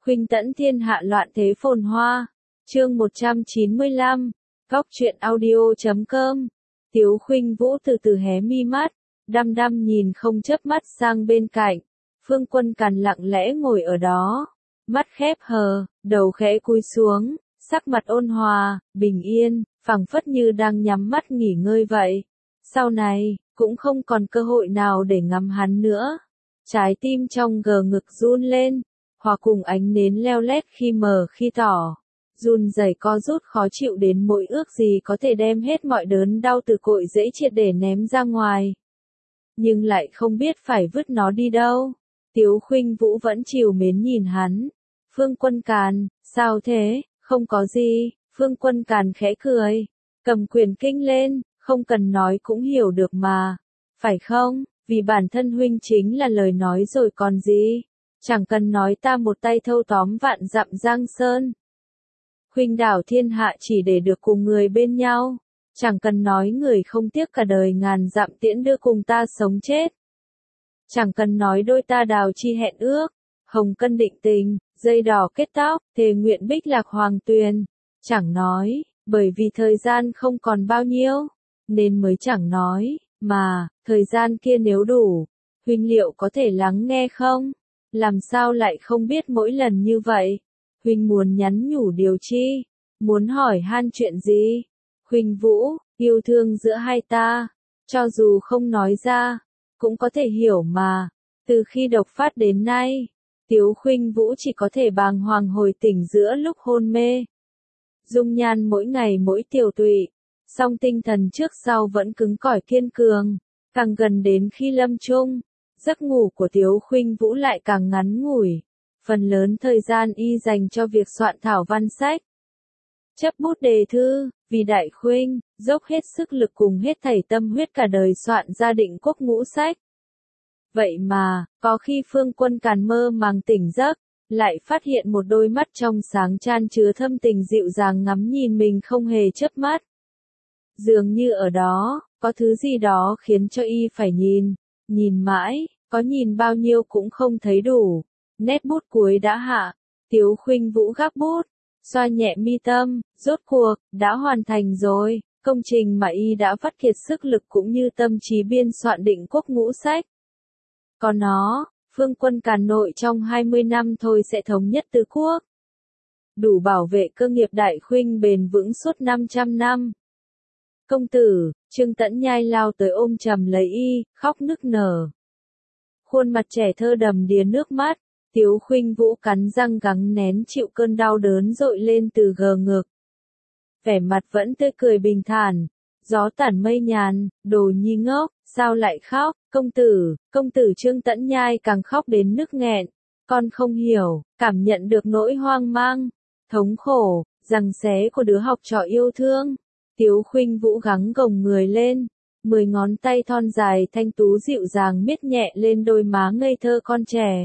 Khuynh tẫn thiên hạ loạn thế phồn hoa. Chương 195. Góc truyện audio.com. Tiếu Khuynh Vũ từ từ hé mi mắt, đăm đăm nhìn không chớp mắt sang bên cạnh. Phương Quân Càn lặng lẽ ngồi ở đó, mắt khép hờ, đầu khẽ cúi xuống, sắc mặt ôn hòa, bình yên, phảng phất như đang nhắm mắt nghỉ ngơi vậy. Sau này, cũng không còn cơ hội nào để ngắm hắn nữa. Trái tim trong gờ ngực run lên, hòa cùng ánh nến leo lét khi mờ khi tỏ. Run rẩy co rút khó chịu đến mỗi ước gì có thể đem hết mọi đớn đau từ cội rễ triệt để ném ra ngoài. Nhưng lại không biết phải vứt nó đi đâu. Tiếu Khuynh Vũ vẫn trìu mến nhìn hắn. Phương Quân Càn, sao thế, không có gì. Phương Quân Càn khẽ cười, cầm quyền kinh lên, không cần nói cũng hiểu được mà. Phải không, vì bản thân huynh chính là lời nói rồi còn gì. Chẳng cần nói ta một tay thâu tóm vạn dặm giang sơn. Khuynh đảo thiên hạ chỉ để được cùng người bên nhau. Chẳng cần nói người không tiếc cả đời ngàn dặm tiễn đưa cùng ta sống chết. Chẳng cần nói đôi ta đào chi hẹn ước, hồng cân định tình, dây đỏ kết tóc, thề nguyện bích lạc hoàng tuyền. Chẳng nói, bởi vì thời gian không còn bao nhiêu, nên mới chẳng nói, mà, thời gian kia nếu đủ, huynh liệu có thể lắng nghe không? Làm sao lại không biết mỗi lần như vậy? Huynh muốn nhắn nhủ điều chi? Muốn hỏi han chuyện gì? Khuynh Vũ, yêu thương giữa hai ta, cho dù không nói ra, cũng có thể hiểu mà. Từ khi độc phát đến nay, Tiếu Khuynh Vũ chỉ có thể bàng hoàng hồi tỉnh giữa lúc hôn mê. Dung nhan mỗi ngày mỗi tiều tụy, song tinh thần trước sau vẫn cứng cỏi kiên cường. Càng gần đến khi lâm chung, giấc ngủ của Tiếu Khuynh Vũ lại càng ngắn ngủi. Phần lớn thời gian y dành cho việc soạn thảo văn sách. Chấp bút đề thư, vì Đại Khuynh, dốc hết sức lực cùng hết thảy tâm huyết cả đời soạn ra Định Quốc ngũ sách. Vậy mà, có khi Phương Quân Càn mơ màng tỉnh giấc, lại phát hiện một đôi mắt trong sáng chan chứa thâm tình dịu dàng ngắm nhìn mình không hề chớp mắt. Dường như ở đó, có thứ gì đó khiến cho y phải nhìn mãi, có nhìn bao nhiêu cũng không thấy đủ. Nét bút cuối đã hạ, Tiếu Khuynh Vũ gác bút, xoa nhẹ mi tâm, rốt cuộc, đã hoàn thành rồi, công trình mà y đã vắt kiệt sức lực cũng như tâm trí biên soạn Định Quốc ngũ sách. Còn nó, Phương Quân Càn nội trong 20 năm thôi sẽ thống nhất tứ quốc. Đủ bảo vệ cơ nghiệp Đại Khuynh bền vững suốt 500 năm. Công tử, Trương Tẫn Nhai lao tới ôm chầm lấy y, khóc nức nở. Khuôn mặt trẻ thơ đầm đìa nước mắt, Tiếu Khuynh Vũ cắn răng gắng nén chịu cơn đau đớn dội lên từ gờ ngực. Vẻ mặt vẫn tươi cười bình thản, gió tản mây nhàn, đồ nhi ngốc, sao lại khóc, công tử Trương Tẫn Nhai càng khóc đến nức nghẹn. Con không hiểu, cảm nhận được nỗi hoang mang, thống khổ, giằng xé của đứa học trò yêu thương. Tiếu Khuynh Vũ gắng gồng người lên, 10 ngón tay thon dài thanh tú dịu dàng miết nhẹ lên đôi má ngây thơ con trẻ.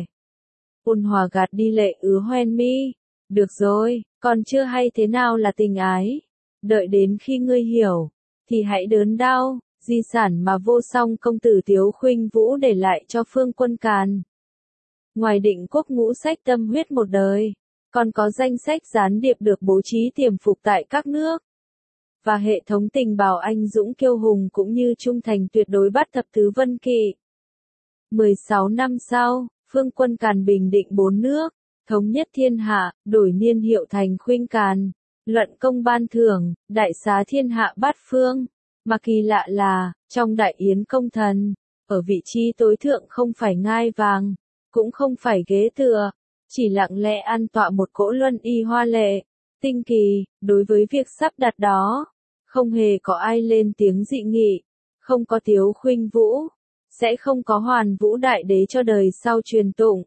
Ôn hòa gạt đi lệ ứa hoen mi. Được rồi, con chưa hay thế nào là tình ái. Đợi đến khi ngươi hiểu, thì hãy đớn đau, di sản mà vô song công tử Tiếu Khuynh Vũ để lại cho Phương Quân Càn. Ngoài Định Quốc ngũ sách tâm huyết một đời, còn có danh sách gián điệp được bố trí tiềm phục tại các nước. Và hệ thống tình báo anh dũng kiêu hùng cũng như trung thành tuyệt đối bắt thập tứ vân kỵ. 16 năm sau, Phương Quân Càn bình định 4 nước, thống nhất thiên hạ, đổi niên hiệu thành Khuynh Càn, luận công ban thưởng, đại xá thiên hạ bát phương. Mà kỳ lạ là, trong đại yến công thần, ở vị trí tối thượng không phải ngai vàng, cũng không phải ghế tựa, chỉ lặng lẽ an tọa một cỗ luân y hoa lệ, tinh kỳ. Đối với việc sắp đặt đó, không hề có ai lên tiếng dị nghị, không có Tiếu Khuynh Vũ, sẽ không có Hoàn Vũ Đại Đế cho đời sau truyền tụng.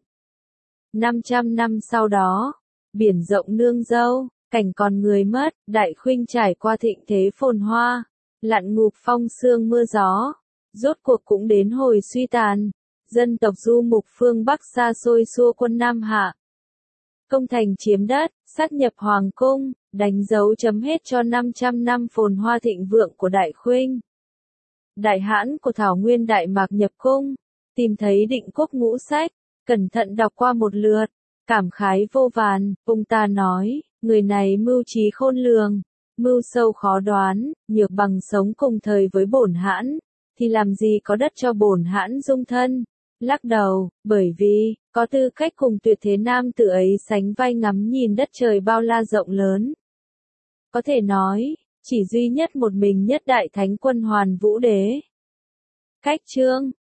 500 năm sau đó, biển rộng nương dâu, cảnh còn người mất, Đại Khuynh trải qua thịnh thế phồn hoa, lặn ngụp phong sương mưa gió, rốt cuộc cũng đến hồi suy tàn. Dân tộc du mục phương Bắc xa xôi xua quân Nam Hạ, công thành chiếm đất, sát nhập hoàng cung, đánh dấu chấm hết cho 500 năm phồn hoa thịnh vượng của Đại Khuynh. Đại hãn của Thảo Nguyên Đại Mạc nhập cung, tìm thấy Định Quốc ngũ sách, cẩn thận đọc qua một lượt, cảm khái vô vàn, ông ta nói, người này mưu trí khôn lường, mưu sâu khó đoán, nhược bằng sống cùng thời với bổn hãn, thì làm gì có đất cho bổn hãn dung thân. Lắc đầu, bởi vì, có tư cách cùng tuyệt thế nam tử ấy sánh vai ngắm nhìn đất trời bao la rộng lớn. Có thể nói, chỉ duy nhất một mình nhất đại thánh quân Hoàn Vũ Đế. Cách chương